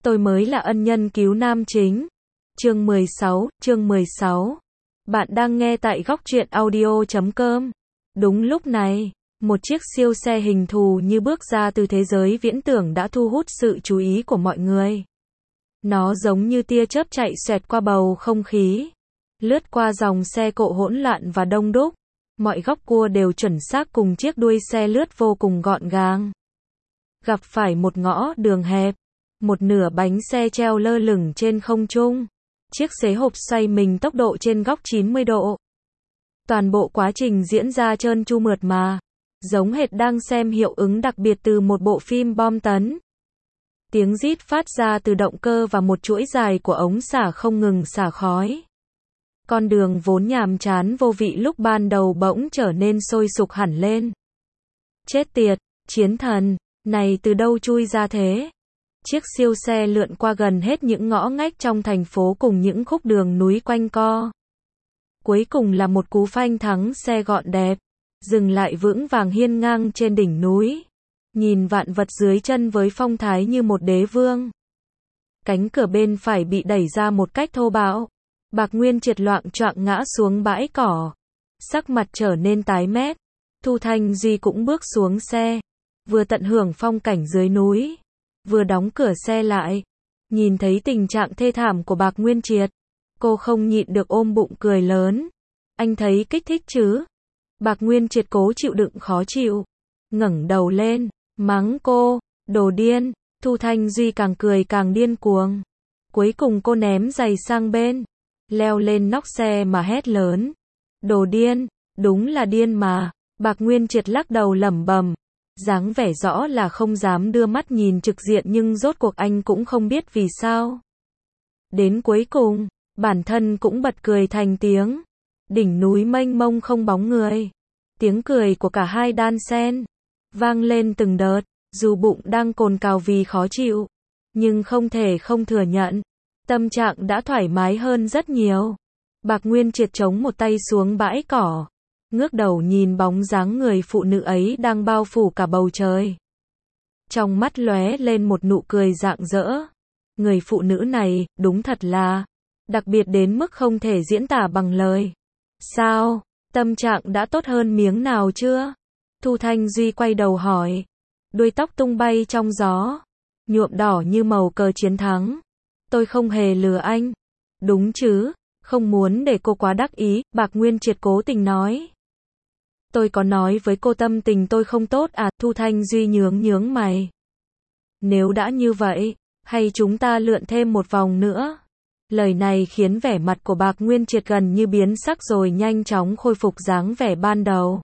tôi mới là ân nhân cứu nam chính. Chương 16. Bạn đang nghe tại góc truyện audio.com. Đúng lúc này, một chiếc siêu xe hình thù như bước ra từ thế giới viễn tưởng đã thu hút sự chú ý của mọi người. Nó giống như tia chớp chạy xoẹt qua bầu không khí, lướt qua dòng xe cộ hỗn loạn và đông đúc. Mọi góc cua đều chuẩn xác cùng chiếc đuôi xe lướt vô cùng gọn gàng. Gặp phải một ngõ đường hẹp, một nửa bánh xe treo lơ lửng trên không trung. Chiếc xế hộp xoay mình tốc độ trên góc 90 độ. Toàn bộ quá trình diễn ra trơn tru mượt mà, giống hệt đang xem hiệu ứng đặc biệt từ một bộ phim bom tấn. Tiếng rít phát ra từ động cơ và một chuỗi dài của ống xả không ngừng xả khói. Con đường vốn nhàm chán vô vị lúc ban đầu bỗng trở nên sôi sục hẳn lên. Chết tiệt, chiến thần, này từ đâu chui ra thế? Chiếc siêu xe lượn qua gần hết những ngõ ngách trong thành phố cùng những khúc đường núi quanh co. Cuối cùng là một cú phanh thắng xe gọn đẹp, dừng lại vững vàng hiên ngang trên đỉnh núi. Nhìn vạn vật dưới chân với phong thái như một đế vương. Cánh cửa bên phải bị đẩy ra một cách thô bạo. Bạc Nguyên Triệt loạng choạng ngã xuống bãi cỏ. Sắc mặt trở nên tái mét. Thu Thanh Duy cũng bước xuống xe. Vừa tận hưởng phong cảnh dưới núi, vừa đóng cửa xe lại. Nhìn thấy tình trạng thê thảm của Bạc Nguyên Triệt, cô không nhịn được ôm bụng cười lớn. Anh thấy kích thích chứ? Bạc Nguyên Triệt cố chịu đựng khó chịu, ngẩng đầu lên, mắng cô, đồ điên. Thu Thanh Duy càng cười càng điên cuồng. Cuối cùng cô ném giày sang bên, leo lên nóc xe mà hét lớn. Đồ điên, đúng là điên mà. Bạc Nguyên Triệt lắc đầu lẩm bẩm, dáng vẻ rõ là không dám đưa mắt nhìn trực diện nhưng rốt cuộc anh cũng không biết vì sao. Đến cuối cùng, bản thân cũng bật cười thành tiếng. Đỉnh núi mênh mông không bóng người. Tiếng cười của cả hai đan xen, vang lên từng đợt, dù bụng đang cồn cào vì khó chịu, nhưng không thể không thừa nhận, tâm trạng đã thoải mái hơn rất nhiều. Bạc Nguyên Triệt chống một tay xuống bãi cỏ, ngước đầu nhìn bóng dáng người phụ nữ ấy đang bao phủ cả bầu trời. Trong mắt lóe lên một nụ cười rạng rỡ. Người phụ nữ này, đúng thật là đặc biệt đến mức không thể diễn tả bằng lời. Sao, tâm trạng đã tốt hơn miếng nào chưa? Thu Thanh Duy quay đầu hỏi. Đuôi tóc tung bay trong gió, nhuộm đỏ như màu cờ chiến thắng. Tôi không hề lừa anh. Đúng chứ, không muốn để cô quá đắc ý, Bạc Nguyên Triệt cố tình nói. Tôi có nói với cô tâm tình tôi không tốt à? Thu Thanh Duy nhướng mày. Nếu đã như vậy, hay chúng ta lượn thêm một vòng nữa? Lời này khiến vẻ mặt của Bạc Nguyên Triệt gần như biến sắc rồi nhanh chóng khôi phục dáng vẻ ban đầu.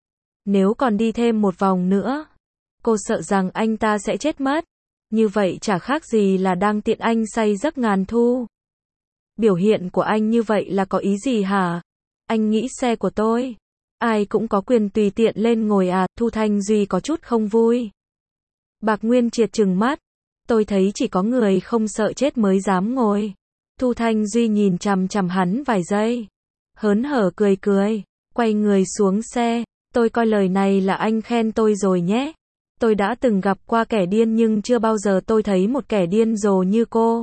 Nếu còn đi thêm một vòng nữa, cô sợ rằng anh ta sẽ chết mất. Như vậy chả khác gì là đang tiện anh say giấc ngàn thu. Biểu hiện của anh như vậy là có ý gì hả? Anh nghĩ xe của tôi, ai cũng có quyền tùy tiện lên ngồi à? Thu Thanh Duy có chút không vui. Bạc Nguyên Triệt trừng mắt. Tôi thấy chỉ có người không sợ chết mới dám ngồi. Thu Thanh Duy nhìn chằm chằm hắn vài giây, hớn hở cười, quay người xuống xe. Tôi coi lời này là anh khen tôi rồi nhé. Tôi đã từng gặp qua kẻ điên nhưng chưa bao giờ tôi thấy một kẻ điên rồ như cô.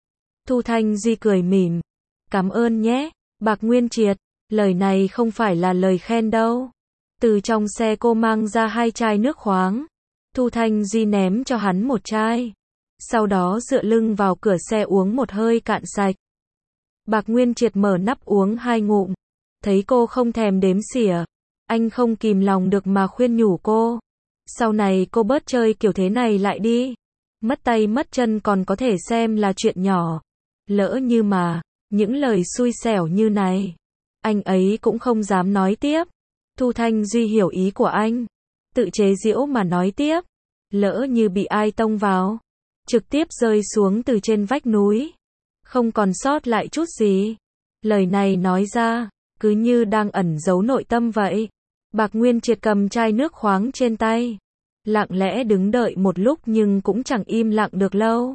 Thu Thanh Duy cười mỉm. Cảm ơn nhé, Bạc Nguyên Triệt. Lời này không phải là lời khen đâu. Từ trong xe cô mang ra 2 chai nước khoáng. Thu Thanh Duy ném cho hắn một chai. Sau đó dựa lưng vào cửa xe uống một hơi cạn sạch. Bạc Nguyên Triệt mở nắp uống 2 ngụm. Thấy cô không thèm đếm xỉa, anh không kìm lòng được mà khuyên nhủ cô. Sau này cô bớt chơi kiểu thế này lại đi. Mất tay mất chân còn có thể xem là chuyện nhỏ. Lỡ như mà, những lời xui xẻo như này, anh ấy cũng không dám nói tiếp. Thu Thanh Duy hiểu ý của anh. Tự chế giễu mà nói tiếp. Lỡ như bị ai tông vào, trực tiếp rơi xuống từ trên vách núi, không còn sót lại chút gì. Lời này nói ra, cứ như đang ẩn giấu nội tâm vậy. Bạc Nguyên Triệt cầm chai nước khoáng trên tay, lặng lẽ đứng đợi một lúc nhưng cũng chẳng im lặng được lâu.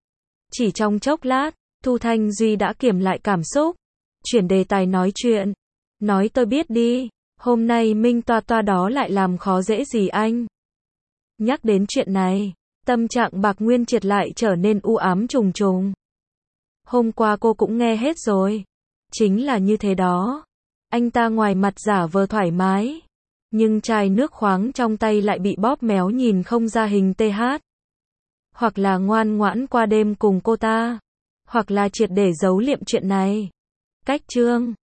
Chỉ trong chốc lát, Thu Thanh Duy đã kiềm lại cảm xúc, chuyển đề tài nói chuyện. Nói tôi biết đi, hôm nay Minh Toa Toa đó lại làm khó dễ gì anh? Nhắc đến chuyện này, Tâm trạng Bạc Nguyên Triệt lại trở nên u ám trùng trùng. Hôm qua cô cũng nghe hết rồi. Chính là như thế đó. Anh ta ngoài mặt giả vờ thoải mái, nhưng chai nước khoáng trong tay lại bị bóp méo nhìn không ra hình TH. Hoặc là ngoan ngoãn qua đêm cùng cô ta, hoặc là triệt để giấu liệm chuyện này. Cách chương